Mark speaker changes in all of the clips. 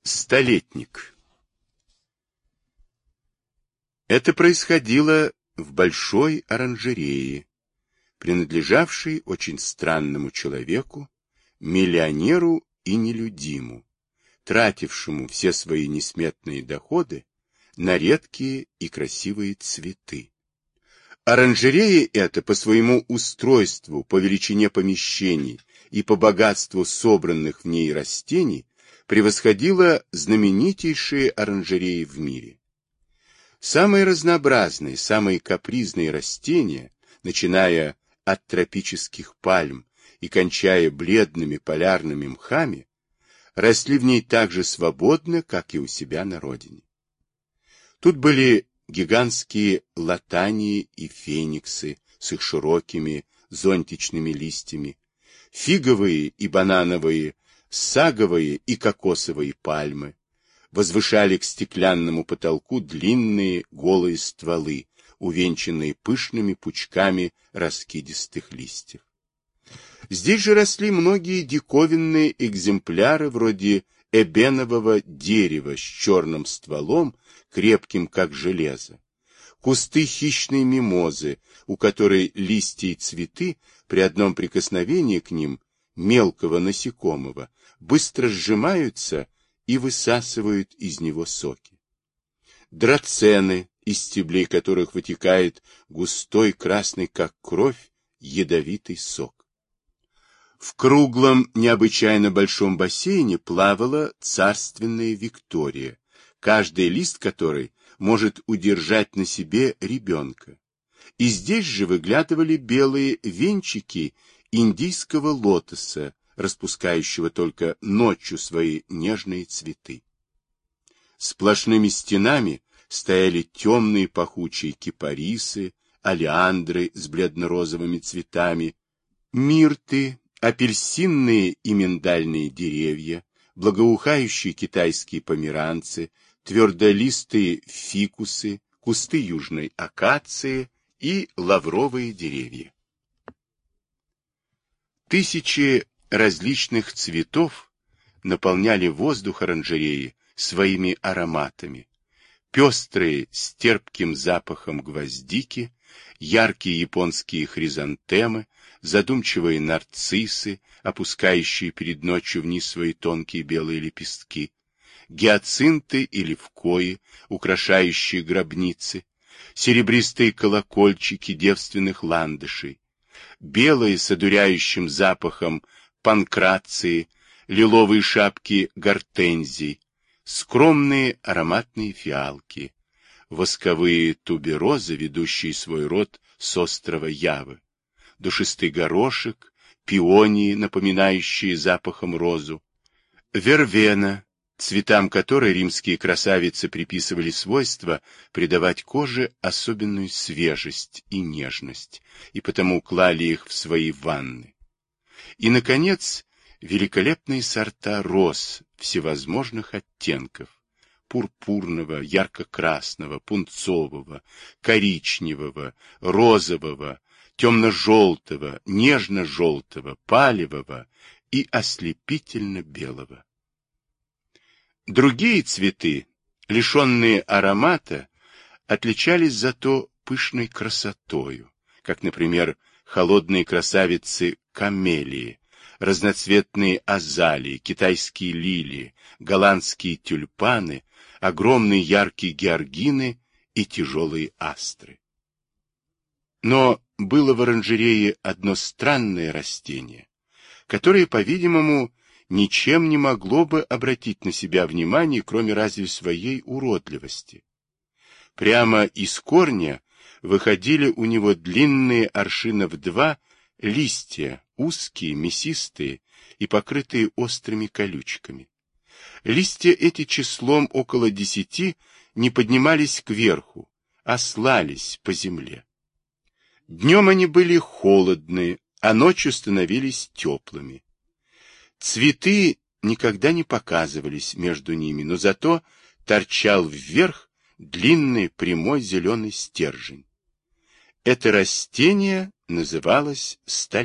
Speaker 1: Столетник. Это происходило в большой оранжерее, принадлежавшей очень странному человеку, миллионеру и нелюдиму, тратившему все свои несметные доходы на редкие и красивые цветы. Оранжерея эта по своему устройству, по величине помещений и по богатству собранных в ней растений превосходила знаменитейшие оранжереи в мире. Самые разнообразные, самые капризные растения, начиная от тропических пальм и кончая бледными полярными мхами, росли в ней так же свободно, как и у себя на родине. Тут были гигантские латании и фениксы с их широкими зонтичными листьями, фиговые и банановые, саговые и кокосовые пальмы, возвышали к стеклянному потолку длинные голые стволы, увенчанные пышными пучками раскидистых листьев. Здесь же росли многие диковинные экземпляры вроде эбенового дерева с черным стволом, крепким как железо, кусты хищной мимозы, у которой листья и цветы при одном прикосновении к ним мелкого насекомого быстро сжимаются и высасывают из него соки. Драцены, из стеблей которых вытекает густой красный как кровь ядовитый сок. В круглом, необычайно большом бассейне плавала царственная Виктория, каждый лист которой может удержать на себе ребенка. И здесь же выглядывали белые венчики индийского лотоса, распускающего только ночью свои нежные цветы. Сплошными стенами стояли темные пахучие кипарисы, олеандры с бледно-розовыми цветами, мирты, апельсинные и миндальные деревья, благоухающие китайские померанцы, твердолистые фикусы, кусты южной акации и лавровые деревья. Тысячи различных цветов наполняли воздух оранжереи своими ароматами. Пестрые с терпким запахом гвоздики, яркие японские хризантемы, задумчивые нарциссы, опускающие перед ночью вниз свои тонкие белые лепестки, гиацинты и левкои, украшающие гробницы, серебристые колокольчики девственных ландышей, белые с одуряющим запахом панкрации, лиловые шапки гортензий, скромные ароматные фиалки, восковые туберозы, ведущие свой род с острова Явы, душистый горошек, пионии, напоминающие запахом розу, вервена, цветам которой римские красавицы приписывали свойство придавать коже особенную свежесть и нежность, и потому клали их в свои ванны. И, наконец, великолепные сорта роз всевозможных оттенков: пурпурного, ярко-красного, пунцового, коричневого, розового, темно-желтого, нежно-желтого, палевого и ослепительно-белого. Другие цветы, лишенные аромата, отличались зато пышной красотою, как, например, холодные красавицы камелии, разноцветные азалии, китайские лилии, голландские тюльпаны, огромные яркие георгины и тяжелые астры. Но было в оранжерее одно странное растение, которое, по-видимому, ничем не могло бы обратить на себя внимание, кроме разве своей уродливости. Прямо из корня выходили у него длинные аршинов 2 листья, узкие, мясистые и покрытые острыми колючками. Листья эти числом около 10 не поднимались кверху, а слались по земле. Днем они были холодные, а ночью становились теплыми. Цветы никогда не показывались между ними, но зато торчал вверх длинный прямой зеленый стержень. Это растение называлось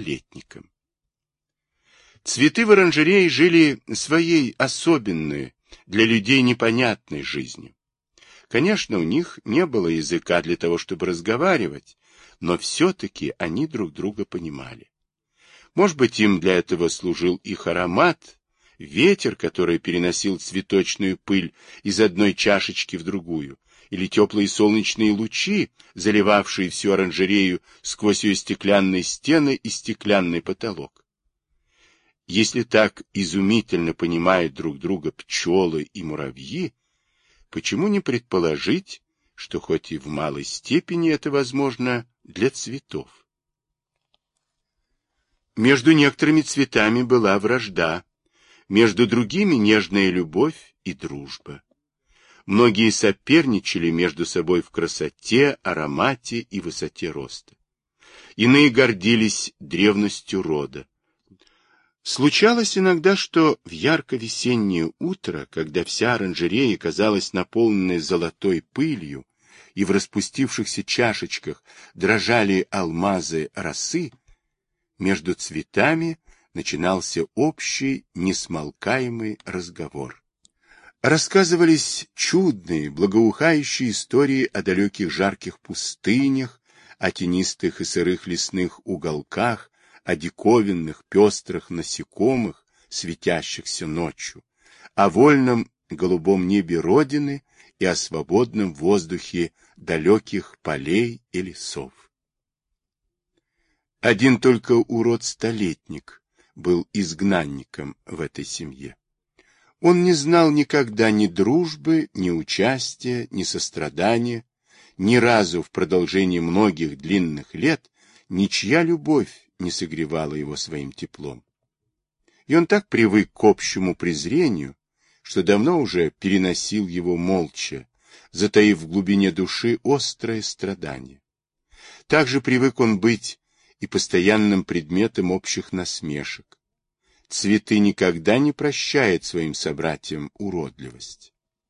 Speaker 1: столетником. Цветы в оранжерее жили своей особенной, для людей непонятной жизнью. Конечно, у них не было языка для того, чтобы разговаривать, но все-таки они друг друга понимали. Может быть, им для этого служил их аромат, ветер, который переносил цветочную пыль из одной чашечки в другую, или теплые солнечные лучи, заливавшие всю оранжерею сквозь ее стеклянные стены и стеклянный потолок. Если так изумительно понимают друг друга пчелы и муравьи, почему не предположить, что хоть и в малой степени это возможно для цветов? Между некоторыми цветами была вражда, между другими нежная любовь и дружба. Многие соперничали между собой в красоте, аромате и высоте роста. Иные гордились древностью рода. Случалось иногда, что в ярко-весеннее утро, когда вся оранжерея казалась наполненной золотой пылью, и в распустившихся чашечках дрожали алмазы росы, между цветами начинался общий, несмолкаемый разговор. Рассказывались чудные, благоухающие истории о далеких жарких пустынях, о тенистых и сырых лесных уголках, о диковинных пестрых насекомых, светящихся ночью, о вольном голубом небе Родины и о свободном воздухе далеких полей и лесов. Один только урод-столетник был изгнанником в этой семье. Он не знал никогда ни дружбы, ни участия, ни сострадания, ни разу в продолжении многих длинных лет ничья любовь не согревала его своим теплом. И он так привык к общему презрению, что давно уже переносил его молча, затаив в глубине души острое страдание. Также привык он быть и постоянным предметом общих насмешек. Цветы никогда не прощают своим собратьям уродливость.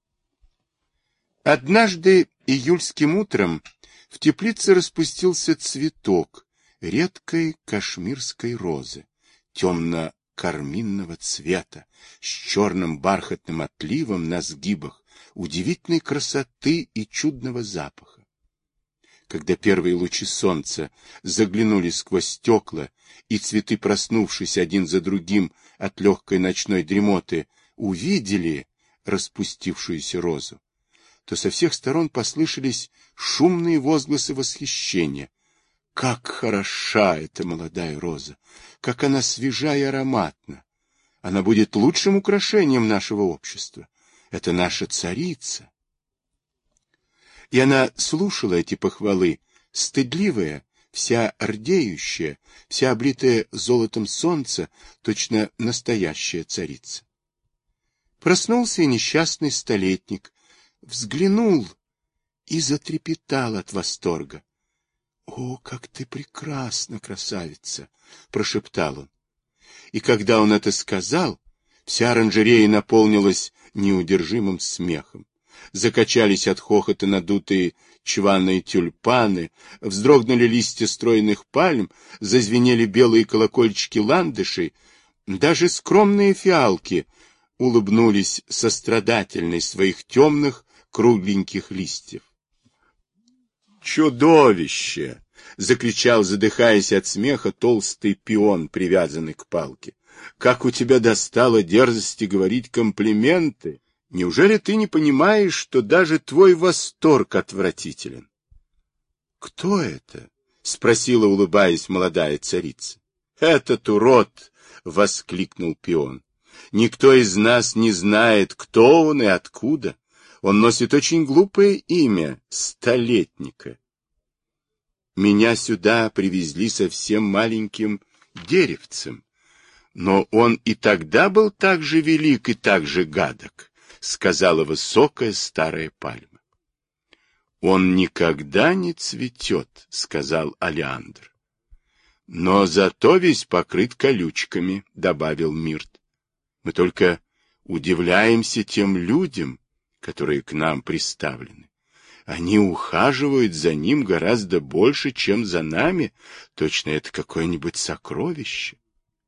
Speaker 1: Однажды июльским утром в теплице распустился цветок редкой кашмирской розы, темно-карминного цвета, с черным бархатным отливом на сгибах, удивительной красоты и чудного запаха. Когда первые лучи солнца заглянули сквозь стекла, и цветы, проснувшись один за другим от легкой ночной дремоты, увидели распустившуюся розу, то со всех сторон послышались шумные возгласы восхищения. Как хороша эта молодая роза! Как она свежа и ароматна! Она будет лучшим украшением нашего общества. Это наша царица. И она слушала эти похвалы, стыдливая, вся рдеющая, вся облитая золотом солнца, точно настоящая царица. Проснулся и несчастный столетник, взглянул и затрепетал от восторга. — О, как ты прекрасна, красавица! — прошептал он. И когда он это сказал, вся оранжерея наполнилась неудержимым смехом. Закачались от хохота надутые чванные тюльпаны, вздрогнули листья стройных пальм, зазвенели белые колокольчики ландышей, даже скромные фиалки улыбнулись сострадательной своих темных кругленьких листьев. «Чудовище!» — закричал, задыхаясь от смеха, толстый пион, привязанный к палке. «Как у тебя достало дерзости говорить комплименты! Неужели ты не понимаешь, что даже твой восторг отвратителен?» «Кто это?» — спросила, улыбаясь, молодая царица. «Этот урод!» — воскликнул пион. «Никто из нас не знает, кто он и откуда. Он носит очень глупое имя — Столетника. Меня сюда привезли совсем маленьким деревцем, но он и тогда был так же велик и так же гадок», — сказала высокая старая пальма. «Он никогда не цветет», — сказал Олеандр. «Но зато весь покрыт колючками», — добавил Мирт. «Мы только удивляемся тем людям, которые к нам приставлены. Они ухаживают за ним гораздо больше, чем за нами. Точно это какое-нибудь сокровище».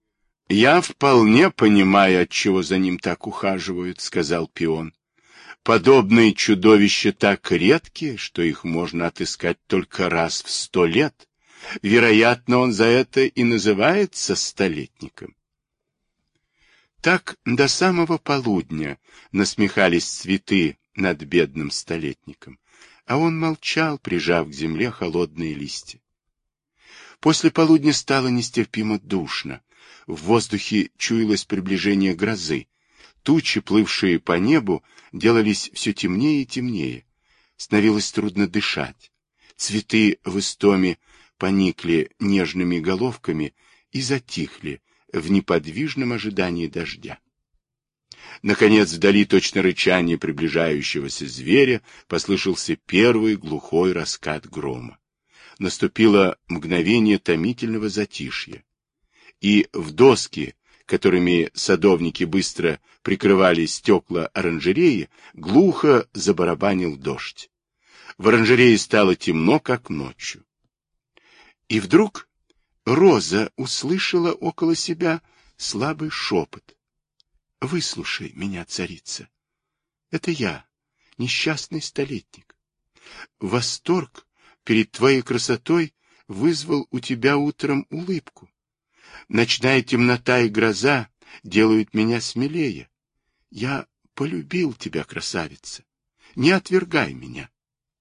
Speaker 1: «Я вполне понимаю, отчего за ним так ухаживают», — сказал пион. «Подобные чудовища так редки, что их можно отыскать только раз в 100 лет. Вероятно, он за это и называется столетником». Так до самого полудня насмехались цветы над бедным столетником, а он молчал, прижав к земле холодные листья. После полудня стало нестерпимо душно. В воздухе чуялось приближение грозы. Тучи, плывшие по небу, делались все темнее и темнее. Становилось трудно дышать. Цветы в истоме поникли нежными головками и затихли в неподвижном ожидании дождя. Наконец, вдали, точно рычание приближающегося зверя, послышался первый глухой раскат грома. Наступило мгновение томительного затишья, и в доски, которыми садовники быстро прикрывали стекла оранжереи, глухо забарабанил дождь. В оранжерее стало темно, как ночью. И вдруг Роза услышала около себя слабый шепот. «Выслушай меня, царица. Это я, несчастный столетник. Восторг перед твоей красотой вызвал у тебя утром улыбку. Ночная темнота и гроза делают меня смелее. Я полюбил тебя, красавица. Не отвергай меня».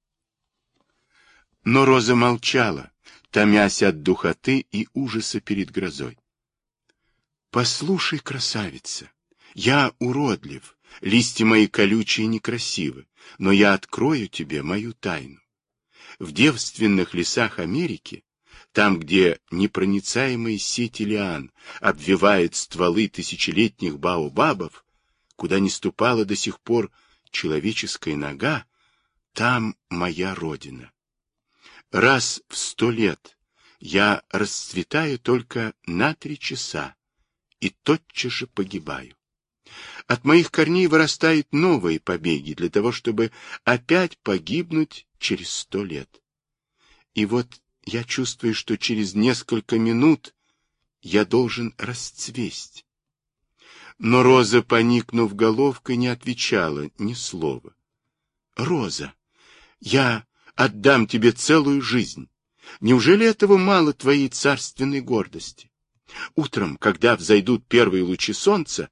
Speaker 1: Но Роза молчала, томясь от духоты и ужаса перед грозой. «Послушай, красавица, я уродлив, листья мои колючие и некрасивы, но я открою тебе мою тайну. В девственных лесах Америки, там, где непроницаемые сети лиан обвивают стволы тысячелетних баобабов, куда не ступала до сих пор человеческая нога, там моя родина. Раз в 100 лет я расцветаю только на 3 часа и тотчас же погибаю. От моих корней вырастают новые побеги для того, чтобы опять погибнуть через 100 лет. И вот я чувствую, что через несколько минут я должен расцвесть. Но Роза, поникнув головкой, не отвечала ни слова. «Роза, я отдам тебе целую жизнь. Неужели этого мало твоей царственной гордости? Утром, когда взойдут первые лучи солнца...»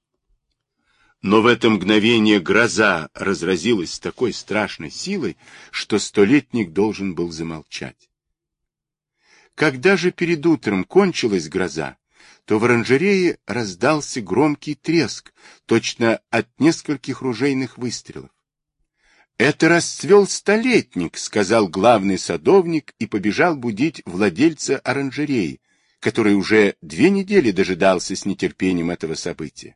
Speaker 1: Но в это мгновение гроза разразилась с такой страшной силой, что столетник должен был замолчать. Когда же перед утром кончилась гроза, то в оранжерее раздался громкий треск, точно от нескольких ружейных выстрелов. «Это расцвел столетник», — сказал главный садовник и побежал будить владельца оранжереи, который уже 2 недели дожидался с нетерпением этого события.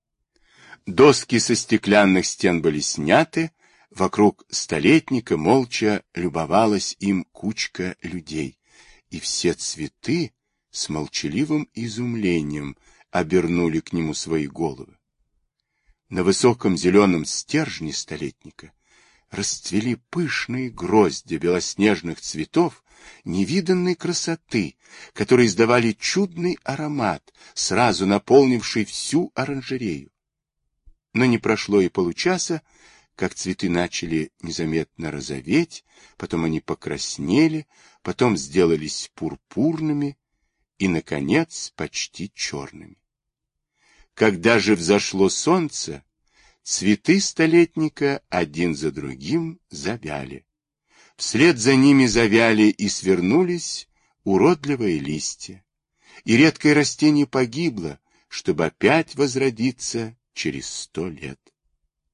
Speaker 1: Доски со стеклянных стен были сняты, вокруг столетника молча любовалась им кучка людей, и все цветы с молчаливым изумлением обернули к нему свои головы. На высоком зеленом стержне столетника расцвели пышные грозди белоснежных цветов невиданной красоты, которые издавали чудный аромат, сразу наполнивший всю оранжерею. Но не прошло и получаса, как цветы начали незаметно розоветь, потом они покраснели, потом сделались пурпурными и, наконец, почти черными. Когда же взошло солнце, цветы столетника один за другим завяли. Вслед за ними завяли и свернулись уродливые листья, и редкое растение погибло, чтобы опять возродиться через 100 лет.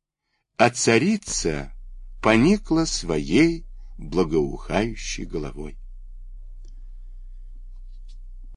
Speaker 1: А царица поникла своей благоухающей головой.